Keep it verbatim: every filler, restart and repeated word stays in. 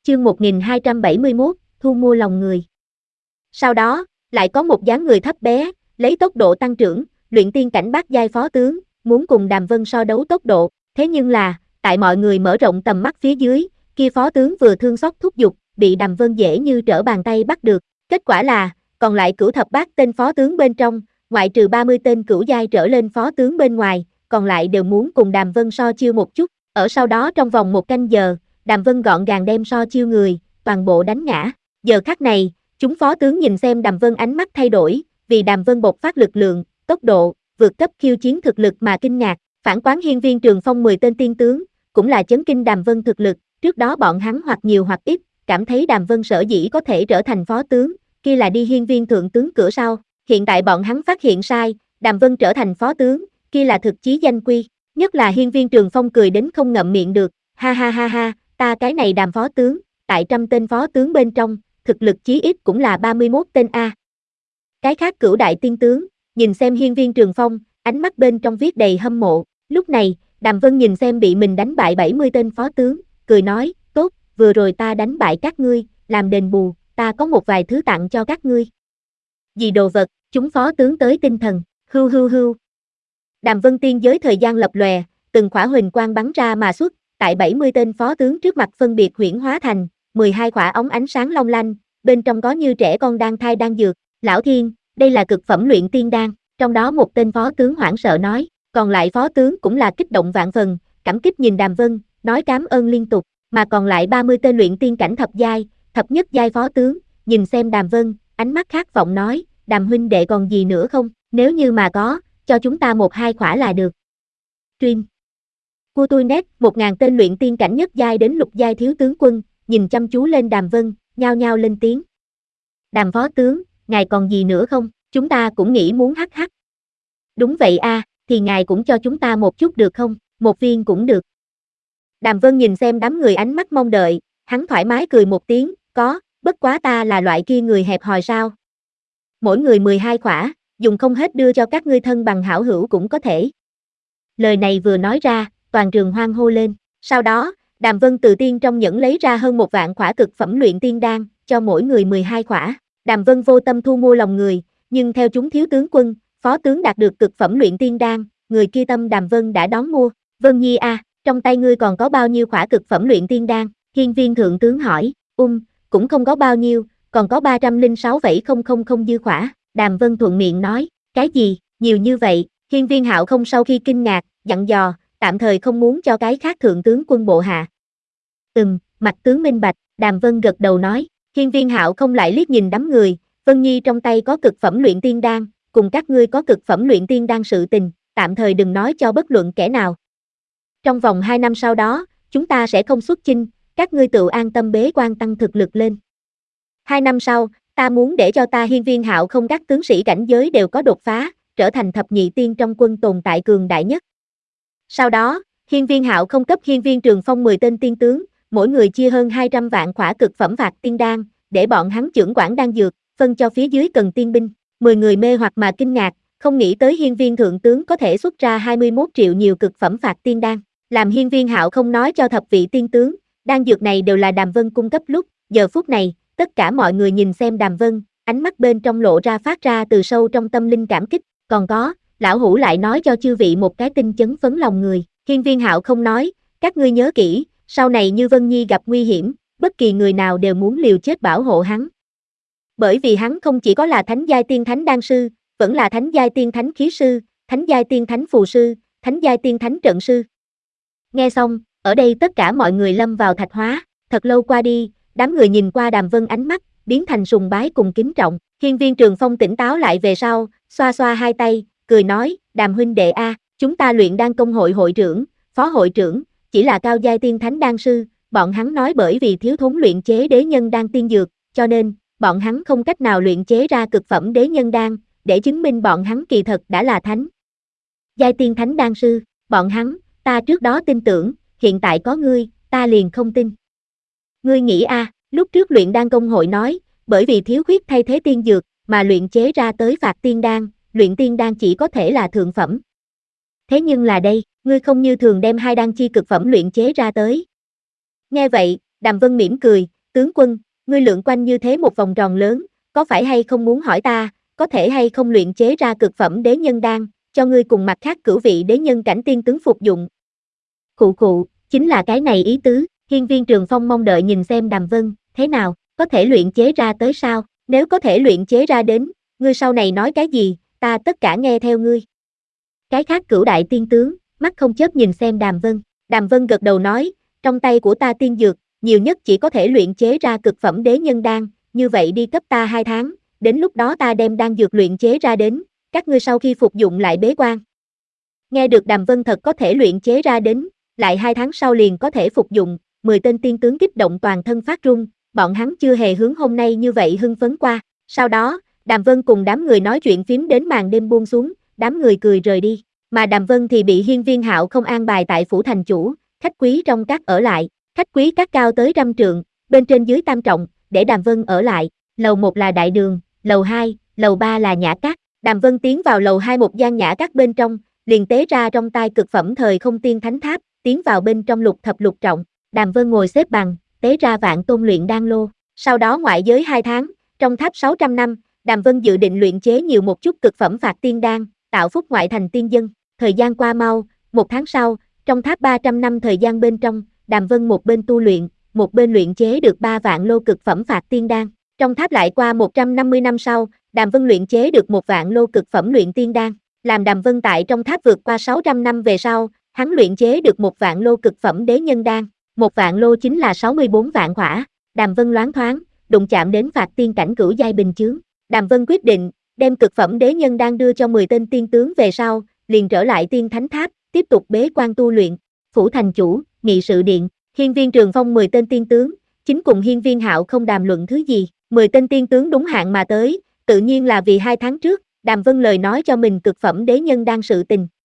chương một nghìn hai trăm bảy mươi mốt, thu mua lòng người. Sau đó, lại có một dáng người thấp bé, lấy tốc độ tăng trưởng, luyện tiên cảnh bát giai phó tướng, muốn cùng Đàm Vân so đấu tốc độ, thế nhưng là, tại mọi người mở rộng tầm mắt phía dưới, kia phó tướng vừa thương xót thúc giục, bị Đàm Vân dễ như trở bàn tay bắt được, kết quả là, còn lại cửu thập bát tên phó tướng bên trong, ngoại trừ ba mươi tên cửu giai trở lên phó tướng bên ngoài, còn lại đều muốn cùng Đàm Vân so chiêu một chút, ở sau đó trong vòng một canh giờ, Đàm Vân gọn gàng đem so chiêu người, toàn bộ đánh ngã. Giờ khắc này, chúng phó tướng nhìn xem Đàm Vân ánh mắt thay đổi, vì Đàm Vân bộc phát lực lượng, tốc độ, vượt cấp khiêu chiến thực lực mà kinh ngạc. Phản quán hiên viên Trường Phong mười tên tiên tướng, cũng là chấn kinh Đàm Vân thực lực, trước đó bọn hắn hoặc nhiều hoặc ít, cảm thấy Đàm Vân sở dĩ có thể trở thành phó tướng, kia là đi hiên viên thượng tướng cửa sau. Hiện tại bọn hắn phát hiện sai, Đàm Vân trở thành phó tướng, kia là thực chí danh quy. Nhất là hiên viên Trường Phong cười đến không ngậm miệng được, ha ha ha ha, ta cái này Đàm phó tướng, tại trăm tên phó tướng bên trong, thực lực chí ít cũng là ba mươi mốt tên A. Cái khác cửu đại tiên tướng, nhìn xem hiên viên Trường Phong, ánh mắt bên trong viết đầy hâm mộ. Lúc này, Đàm Vân nhìn xem bị mình đánh bại bảy mươi tên phó tướng, cười nói, tốt, vừa rồi ta đánh bại các ngươi, làm đền bù, ta có một vài thứ tặng cho các ngươi. Gì đồ vật, chúng phó tướng tới tinh thần, hưu hưu hưu. Đàm Vân tiên giới thời gian lập lòe, từng khỏa huỳnh quang bắn ra mà xuất, tại bảy mươi tên phó tướng trước mặt phân biệt huyễn hóa thành mười hai khỏa ống ánh sáng long lanh, bên trong có như trẻ con đang thai đang dược. Lão Thiên, đây là cực phẩm luyện tiên đan, trong đó một tên phó tướng hoảng sợ nói, còn lại phó tướng cũng là kích động vạn phần, cảm kích nhìn Đàm Vân, nói cảm ơn liên tục, mà còn lại ba mươi tên luyện tiên cảnh thập giai, thập nhất giai phó tướng, nhìn xem Đàm Vân, ánh mắt khát vọng nói, Đàm huynh đệ còn gì nữa không, nếu như mà có, cho chúng ta một hai khỏa là được. Stream Của tôi nét, một ngàn tên luyện tiên cảnh nhất giai đến lục giai thiếu tướng quân, nhìn chăm chú lên Đàm Vân, nhao nhao lên tiếng. Đàm phó tướng, ngài còn gì nữa không, chúng ta cũng nghĩ muốn hắc hắc. Đúng vậy a, thì ngài cũng cho chúng ta một chút được không, một viên cũng được. Đàm Vân nhìn xem đám người ánh mắt mong đợi, hắn thoải mái cười một tiếng, có, bất quá ta là loại kia người hẹp hòi sao. Mỗi người mười hai khỏa, dùng không hết đưa cho các ngươi thân bằng hảo hữu cũng có thể. Lời này vừa nói ra, toàn trường hoan hô lên, sau đó, Đàm Vân từ tiên trong nhẫn lấy ra hơn một vạn khỏa cực phẩm luyện tiên đan, cho mỗi người mười hai khỏa. Đàm Vân vô tâm thu mua lòng người, nhưng theo chúng thiếu tướng quân, phó tướng đạt được cực phẩm luyện tiên đan, người kia tâm Đàm Vân đã đón mua. Vân Nhi a, à, trong tay ngươi còn có bao nhiêu khỏa cực phẩm luyện tiên đan? Hiên viên thượng tướng hỏi, um, cũng không có bao nhiêu, còn có ba trăm lẻ sáu phẩy không không không dư khỏa. Đàm Vân thuận miệng nói, cái gì, nhiều như vậy? Hiên viên Hạo không sau khi kinh ngạc, dặn dò, tạm thời không muốn cho cái khác thượng tướng quân bộ hạ. Ừm, mặt tướng minh bạch, Đàm Vân gật đầu nói, hiên viên Hạo không lại liếc nhìn đám người, Vân Nhi trong tay có cực phẩm luyện tiên đan, cùng các ngươi có cực phẩm luyện tiên đan sự tình, tạm thời đừng nói cho bất luận kẻ nào. Trong vòng hai năm sau đó, chúng ta sẽ không xuất chinh, các ngươi tự an tâm bế quan tăng thực lực lên. Hai năm sau, ta muốn để cho ta hiên viên Hạo không các tướng sĩ cảnh giới đều có đột phá, trở thành thập nhị tiên trong quân tồn tại cường đại nhất. Sau đó, hiên viên Hạo không cấp hiên viên Trường Phong mười tên tiên tướng, mỗi người chia hơn hai trăm vạn khỏa cực phẩm phạt tiên đan, để bọn hắn chưởng quản đan dược, phân cho phía dưới cần tiên binh. mười người mê hoặc mà kinh ngạc, không nghĩ tới hiên viên thượng tướng có thể xuất ra hai mươi mốt triệu nhiều cực phẩm phạt tiên đan. Làm hiên viên Hạo không nói cho thập vị tiên tướng, đan dược này đều là Đàm Vân cung cấp lúc, giờ phút này, tất cả mọi người nhìn xem Đàm Vân, ánh mắt bên trong lộ ra phát ra từ sâu trong tâm linh cảm kích, còn có, lão hủ lại nói cho chư vị một cái tin chấn phấn lòng người. Hiên viên Hạo không nói, các ngươi nhớ kỹ, sau này như Vân Nhi gặp nguy hiểm, bất kỳ người nào đều muốn liều chết bảo hộ hắn. Bởi vì hắn không chỉ có là thánh giai tiên thánh đan sư, vẫn là thánh giai tiên thánh khí sư, thánh giai tiên thánh phù sư, thánh giai tiên thánh trận sư. Nghe xong, ở đây tất cả mọi người lâm vào thạch hóa, thật lâu qua đi, đám người nhìn qua Đàm Vân ánh mắt, biến thành sùng bái cùng kính trọng. Hiên viên Trường Phong tỉnh táo lại về sau, xoa xoa hai tay, cười nói, Đàm huynh đệ a, chúng ta luyện đan công hội hội trưởng, phó hội trưởng, chỉ là cao giai tiên thánh đan sư, bọn hắn nói bởi vì thiếu thốn luyện chế đế nhân đan tiên dược, cho nên, bọn hắn không cách nào luyện chế ra cực phẩm đế nhân đan, để chứng minh bọn hắn kỳ thật đã là thánh giai tiên thánh đan sư, bọn hắn, ta trước đó tin tưởng, hiện tại có ngươi, ta liền không tin. Ngươi nghĩ a, à, lúc trước luyện đan công hội nói, bởi vì thiếu khuyết thay thế tiên dược, mà luyện chế ra tới phạt tiên đan, luyện tiên đan chỉ có thể là thượng phẩm. Thế nhưng là đây, ngươi không như thường đem hai đan chi cực phẩm luyện chế ra tới. Nghe vậy, Đàm Vân mỉm cười, Tướng quân, ngươi lượn quanh như thế một vòng tròn lớn, có phải hay không muốn hỏi ta, có thể hay không luyện chế ra cực phẩm đế nhân đan, cho ngươi cùng mặt khác cửu vị đế nhân cảnh tiên tướng phục dụng. Khụ khụ, chính là cái này ý tứ, hiên viên Trường Phong mong đợi nhìn xem Đàm Vân, thế nào, có thể luyện chế ra tới sao, nếu có thể luyện chế ra đến, ngươi sau này nói cái gì, ta tất cả nghe theo ngươi. Cái khác cửu đại tiên tướng, mắt không chớp nhìn xem Đàm Vân, Đàm Vân gật đầu nói, trong tay của ta tiên dược, nhiều nhất chỉ có thể luyện chế ra cực phẩm đế nhân đan, như vậy đi cấp ta hai tháng, đến lúc đó ta đem đan dược luyện chế ra đến, các ngươi sau khi phục dụng lại bế quan. Nghe được Đàm Vân thật có thể luyện chế ra đến, lại hai tháng sau liền có thể phục dụng, mười tên tiên tướng kích động toàn thân phát run, bọn hắn chưa hề hướng hôm nay như vậy hưng phấn qua. Sau đó, Đàm Vân cùng đám người nói chuyện phím đến màn đêm buông xuống, đám người cười rời đi, mà Đàm Vân thì bị Hiên Viên Hạo không an bài tại phủ thành chủ, khách quý trong các ở lại, khách quý các cao tới trăm trượng, bên trên dưới tam trọng, để Đàm Vân ở lại, lầu một là đại đường, lầu hai, lầu ba là nhã các. Đàm Vân tiến vào lầu hai một gian nhã các bên trong, liền tế ra trong tay cực phẩm thời không tiên thánh tháp, tiến vào bên trong lục thập lục trọng, Đàm Vân ngồi xếp bằng, tế ra vạn tôn luyện đan lô, sau đó ngoại giới hai tháng, trong tháp sáu trăm năm, Đàm Vân dự định luyện chế nhiều một chút cực phẩm phạt tiên đan, tạo phúc ngoại thành tiên dân, thời gian qua mau, một tháng sau, trong tháp ba trăm năm thời gian bên trong, Đàm Vân một bên tu luyện, một bên luyện chế được ba vạn lô cực phẩm phạt tiên đan, trong tháp lại qua một trăm năm mươi năm sau, Đàm Vân luyện chế được một vạn lô cực phẩm luyện tiên đan, làm Đàm Vân tại trong tháp vượt qua sáu trăm năm về sau, hắn luyện chế được một vạn lô cực phẩm đế nhân đan, một vạn lô chính là sáu mươi bốn vạn khỏa, Đàm Vân loáng thoáng, đụng chạm đến phạt tiên cảnh cửu giai bình chướng, Đàm Vân quyết định, đem cực phẩm đế nhân đan đưa cho mười tên tiên tướng về sau, liền trở lại tiên thánh tháp, tiếp tục bế quan tu luyện, phủ thành chủ, nghị sự điện, Hiên viên Trường Phong mười tên tiên tướng, chính cùng Hiên viên Hạo không đàm luận thứ gì, mười tên tiên tướng đúng hạn mà tới, tự nhiên là vì hai tháng trước, Đàm Vân lời nói cho mình cực phẩm đế nhân đan sự tình,